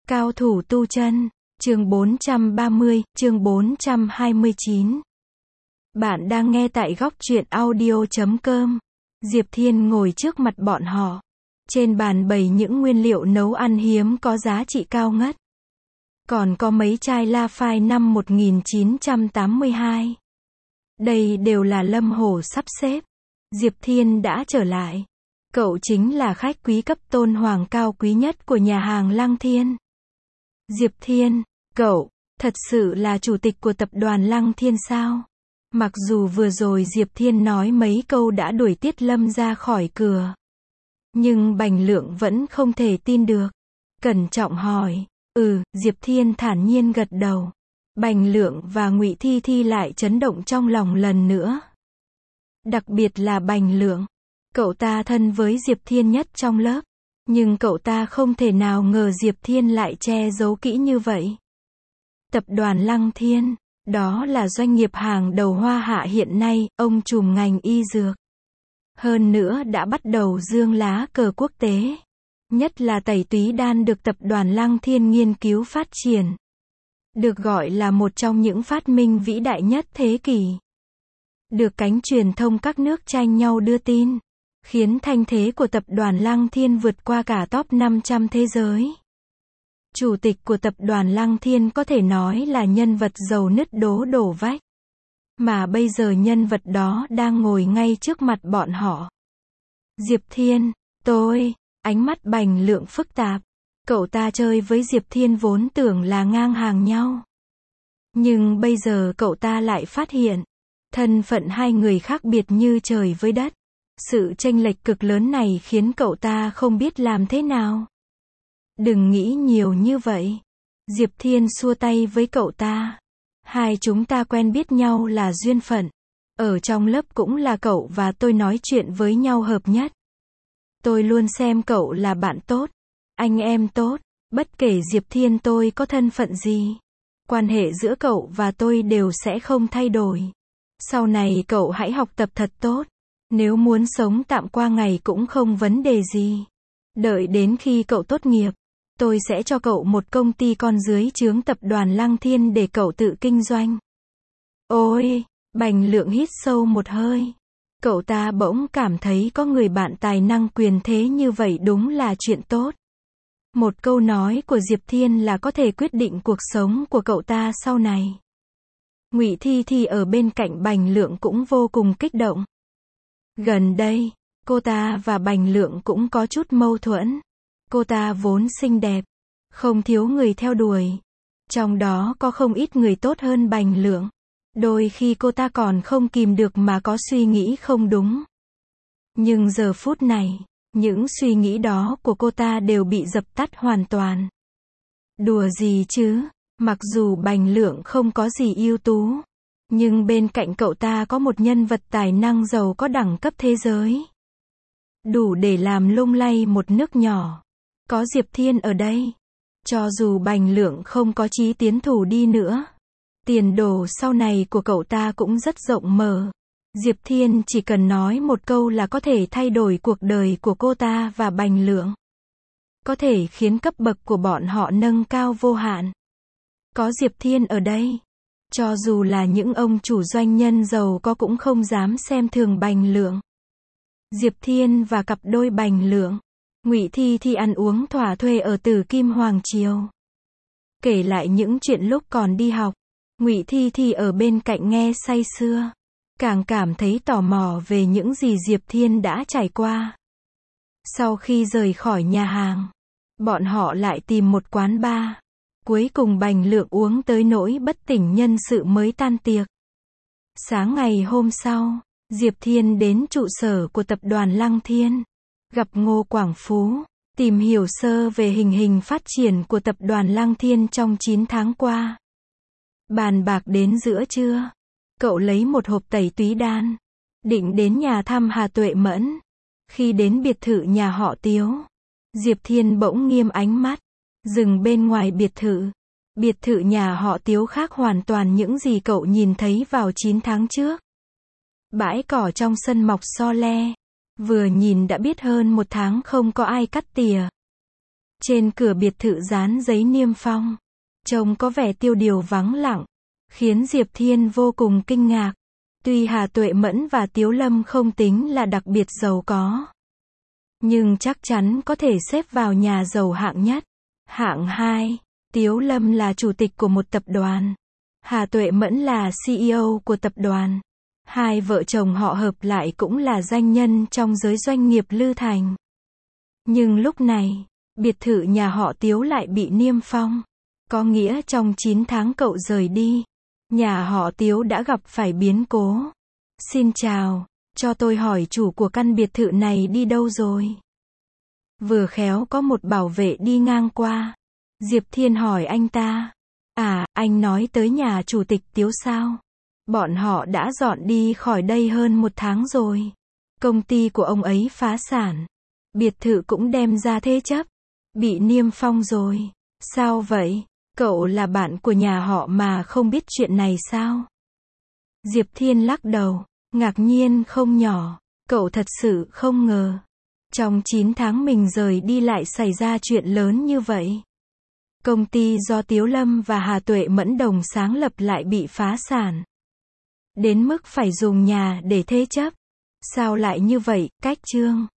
Cao thủ tu chân, chương 430, chương 429. Bạn đang nghe tại góc truyện audio.com. Diệp Thiên ngồi trước mặt bọn họ. Trên bàn bày những nguyên liệu nấu ăn hiếm có giá trị cao ngất. Còn có mấy chai La Phai năm 1982. Đây đều là Lâm Hổ sắp xếp. Diệp Thiên đã trở lại. Cậu chính là khách quý cấp tôn hoàng cao quý nhất của nhà hàng Lăng Thiên. Diệp Thiên, cậu, thật sự là chủ tịch của tập đoàn Lăng Thiên sao? Mặc dù vừa rồi Diệp Thiên nói mấy câu đã đuổi Tiết Lâm ra khỏi cửa. Nhưng Bành Lượng vẫn không thể tin được. Cẩn trọng hỏi, Diệp Thiên thản nhiên gật đầu. Bành Lượng và Ngụy Thi Thi lại chấn động trong lòng lần nữa. Đặc biệt là Bành Lượng. Cậu ta thân với Diệp Thiên nhất trong lớp. Nhưng cậu ta không thể nào ngờ Diệp Thiên lại che giấu kỹ như vậy. Tập đoàn Lăng Thiên, đó là doanh nghiệp hàng đầu Hoa Hạ hiện nay, ông trùm ngành y dược. Hơn nữa đã bắt đầu dương lá cờ quốc tế. Nhất là tẩy túy đan được tập đoàn Lăng Thiên nghiên cứu phát triển. Được gọi là một trong những phát minh vĩ đại nhất thế kỷ. Được cánh truyền thông các nước tranh nhau đưa tin. Khiến thanh thế của tập đoàn Lăng Thiên vượt qua cả top 500 thế giới. Chủ tịch của tập đoàn Lăng Thiên có thể nói là nhân vật giàu nứt đổ vách. Mà bây giờ nhân vật đó đang ngồi ngay trước mặt bọn họ. Diệp Thiên, ánh mắt Bành Lượng phức tạp. Cậu ta chơi với Diệp Thiên vốn tưởng là ngang hàng nhau. Nhưng bây giờ cậu ta lại phát hiện, thân phận hai người khác biệt như trời với đất. Sự chênh lệch cực lớn này khiến cậu ta không biết làm thế nào. Đừng nghĩ nhiều như vậy. Diệp Thiên xua tay với cậu ta. Hai chúng ta quen biết nhau là duyên phận. Ở trong lớp cũng là cậu và tôi nói chuyện với nhau hợp nhất. Tôi luôn xem cậu là bạn tốt, anh em tốt. Bất kể Diệp Thiên tôi có thân phận gì, quan hệ giữa cậu và tôi đều sẽ không thay đổi. Sau này cậu hãy học tập thật tốt. Nếu muốn sống tạm qua ngày cũng không vấn đề gì. Đợi đến khi cậu tốt nghiệp, tôi sẽ cho cậu một công ty con dưới trướng tập đoàn Lăng Thiên để cậu tự kinh doanh. Ôi, Bành Lượng hít sâu một hơi. Cậu ta bỗng cảm thấy có người bạn tài năng quyền thế như vậy đúng là chuyện tốt. Một câu nói của Diệp Thiên là có thể quyết định cuộc sống của cậu ta sau này. Ngụy Thi Thi ở bên cạnh Bành Lượng cũng vô cùng kích động. Gần đây, cô ta và Bành Lượng cũng có chút mâu thuẫn. Cô ta vốn xinh đẹp, không thiếu người theo đuổi. Trong đó có không ít người tốt hơn Bành Lượng. Đôi khi cô ta còn không kìm được mà có suy nghĩ không đúng. Nhưng giờ phút này, những suy nghĩ đó của cô ta đều bị dập tắt hoàn toàn. Đùa gì chứ, mặc dù Bành Lượng không có gì ưu tú. Nhưng bên cạnh cậu ta có một nhân vật tài năng giàu có đẳng cấp thế giới. Đủ để làm lung lay một nước nhỏ. Có Diệp Thiên ở đây. Cho dù Bành Lượng không có chí tiến thủ đi nữa. Tiền đồ sau này của cậu ta cũng rất rộng mở. Diệp Thiên chỉ cần nói một câu là có thể thay đổi cuộc đời của cô ta và Bành Lượng. Có thể khiến cấp bậc của bọn họ nâng cao vô hạn. Có Diệp Thiên ở đây. Cho dù là những ông chủ doanh nhân giàu có cũng không dám xem thường Bành Lượng. Diệp Thiên và cặp đôi Bành Lượng, Ngụy Thi Thi ăn uống thỏa thuê ở Tử Kim Hoàng Triều. Kể lại những chuyện lúc còn đi học, Ngụy Thi Thi ở bên cạnh nghe say sưa. Càng cảm thấy tò mò về những gì Diệp Thiên đã trải qua. Sau khi rời khỏi nhà hàng, bọn họ lại tìm một quán bar. Cuối cùng Bành Lượng uống tới nỗi bất tỉnh nhân sự mới tan tiệc. Sáng ngày hôm sau, Diệp Thiên đến trụ sở của tập đoàn Lăng Thiên. Gặp Ngô Quảng Phú, tìm hiểu sơ về hình hình phát triển của tập đoàn Lăng Thiên trong 9 tháng qua. Bàn bạc đến giữa trưa, cậu lấy một hộp tẩy túy đan, định đến nhà thăm Hà Tuệ Mẫn. Khi đến biệt thự nhà họ Tiếu, Diệp Thiên bỗng nghiêm ánh mắt. Dừng bên ngoài biệt thự. Biệt thự nhà họ Tiếu khác hoàn toàn những gì cậu nhìn thấy vào 9 tháng trước. Bãi cỏ trong sân mọc so le. Vừa nhìn đã biết hơn 1 tháng không có ai cắt tỉa. Trên cửa biệt thự dán giấy niêm phong. Trông có vẻ tiêu điều vắng lặng, khiến Diệp Thiên vô cùng kinh ngạc. Tuy Hà Tuệ Mẫn và Tiếu Lâm không tính là đặc biệt giàu có, nhưng chắc chắn có thể xếp vào nhà giàu hạng nhất. Hạng 2, Tiếu Lâm là chủ tịch của một tập đoàn. Hà Tuệ Mẫn là CEO của tập đoàn. Hai vợ chồng họ hợp lại cũng là danh nhân trong giới doanh nghiệp Lư Thành. Nhưng lúc này, biệt thự nhà họ Tiếu lại bị niêm phong. Có nghĩa trong 9 tháng cậu rời đi, nhà họ Tiếu đã gặp phải biến cố. Xin chào, cho tôi hỏi chủ của căn biệt thự này đi đâu rồi? Vừa khéo có một bảo vệ đi ngang qua. Diệp Thiên hỏi anh ta. À, anh nói tới nhà chủ tịch Tiếu sao? Bọn họ đã dọn đi khỏi đây hơn 1 tháng rồi. Công ty của ông ấy phá sản. Biệt thự cũng đem ra thế chấp. Bị niêm phong rồi. Sao vậy? Cậu là bạn của nhà họ mà không biết chuyện này sao? Diệp Thiên lắc đầu, ngạc nhiên không nhỏ. Cậu thật sự không ngờ. Trong 9 tháng mình rời đi lại xảy ra chuyện lớn như vậy. Công ty do Tiếu Lâm và Hà Tuệ Mẫn đồng sáng lập lại bị phá sản. Đến mức phải dùng nhà để thế chấp. Sao lại như vậy, Cách Trương?